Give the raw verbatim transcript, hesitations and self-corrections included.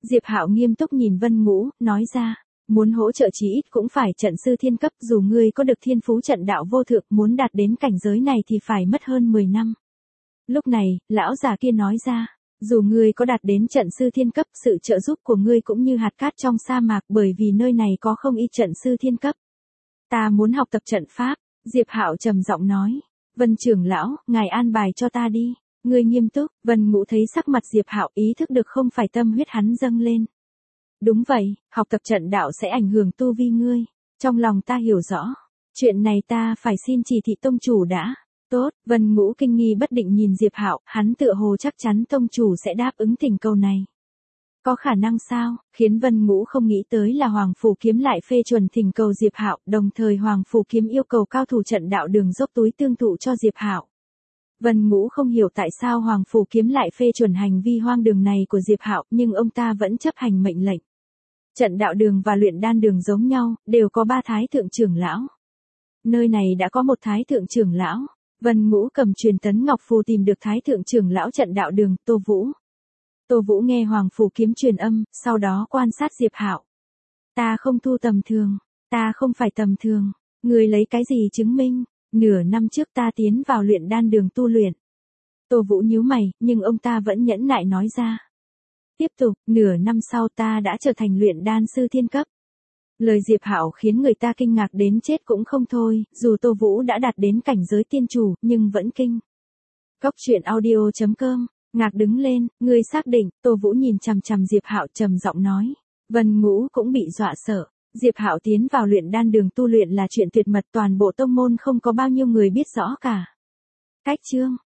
Diệp Hạo nghiêm túc nhìn Vân Ngũ, nói ra, muốn hỗ trợ chí ít cũng phải trận sư thiên cấp, dù ngươi có được thiên phú trận đạo vô thượng, muốn đạt đến cảnh giới này thì phải mất hơn mười năm. Lúc này, lão già kia nói ra, dù ngươi có đạt đến trận sư thiên cấp, sự trợ giúp của ngươi cũng như hạt cát trong sa mạc, bởi vì nơi này có không ít trận sư thiên cấp. Ta muốn học tập trận pháp, Diệp Hạo trầm giọng nói. Vân trưởng lão, ngài an bài cho ta đi. Ngươi nghiêm túc. Vân Ngũ thấy sắc mặt Diệp Hạo, ý thức được không phải tâm huyết hắn dâng lên. Đúng vậy, học tập trận đạo sẽ ảnh hưởng tu vi ngươi. Trong lòng ta hiểu rõ. Chuyện này ta phải xin chỉ thị tông chủ đã. Tốt, Vân Ngũ kinh nghi bất định nhìn Diệp Hạo, hắn tựa hồ chắc chắn tông chủ sẽ đáp ứng thỉnh cầu này. Có khả năng sao? Khiến Vân Ngũ không nghĩ tới là Hoàng Phủ Kiếm lại phê chuẩn thỉnh cầu Diệp Hạo, đồng thời Hoàng Phủ Kiếm yêu cầu cao thủ trận đạo đường dốc túi tương thụ cho Diệp Hạo. Vân Ngũ không hiểu tại sao Hoàng Phủ Kiếm lại phê chuẩn hành vi hoang đường này của Diệp Hạo, nhưng ông ta vẫn chấp hành mệnh lệnh. Trận đạo đường và luyện đan đường giống nhau, đều có ba thái thượng trưởng lão. Nơi này đã có một thái thượng trưởng lão. Vân Ngũ cầm truyền tấn ngọc phù tìm được thái thượng trưởng lão trận đạo đường, Tô Vũ. Tô Vũ nghe Hoàng Phủ Kiếm truyền âm, sau đó quan sát Diệp Hạo. Ta không thu tầm thường, ta không phải tầm thường, người lấy cái gì chứng minh? Nửa năm trước ta tiến vào luyện đan đường tu luyện. Tô Vũ nhíu mày, nhưng ông ta vẫn nhẫn nại nói ra. Tiếp tục, nửa năm sau ta đã trở thành luyện đan sư thiên cấp. Lời Diệp Hạo khiến người ta kinh ngạc đến chết cũng không thôi, dù Tô Vũ đã đạt đến cảnh giới tiên chủ, nhưng vẫn kinh. Cốc truyện audio chấm com, Ngạc đứng lên, ngươi xác định, Tô Vũ nhìn chằm chằm Diệp Hạo trầm giọng nói. Vân Ngũ cũng bị dọa sợ. Diệp Hạo tiến vào luyện đan đường tu luyện là chuyện tuyệt mật, toàn bộ tông môn không có bao nhiêu người biết rõ cả. Cách chương